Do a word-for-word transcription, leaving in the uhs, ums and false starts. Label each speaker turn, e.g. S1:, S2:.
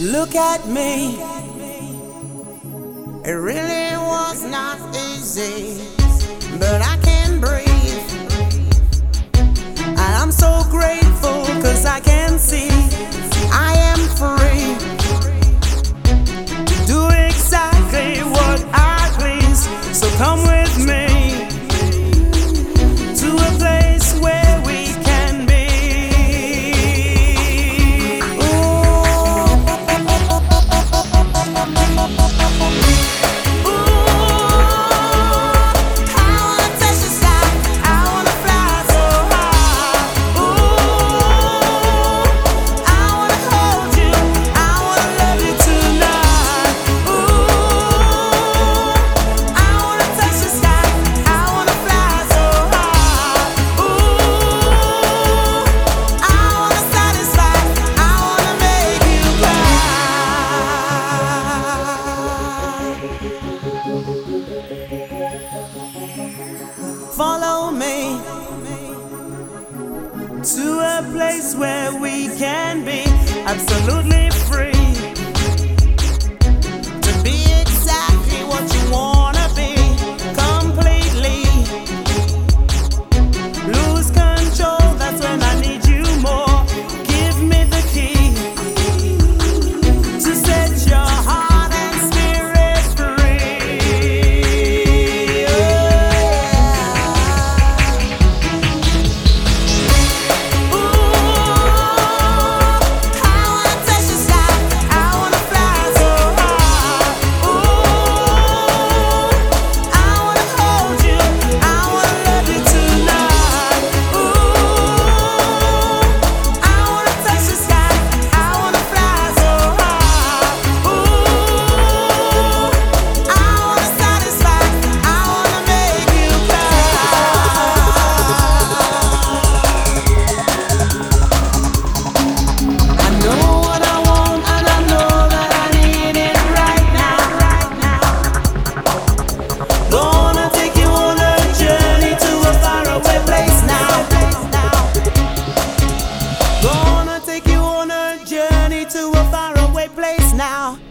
S1: Look at me. It really was not easy, but I can breathe. And I'm so grateful, cause I can see I am free to do exactly what I please. So come with me to a place where we can be. Follow me to a place where we can be absolutely free to be exactly what you wanna be completely. Lose control, that's when I need you more. Give me the key to set your heart and spirit free. To a faraway place now.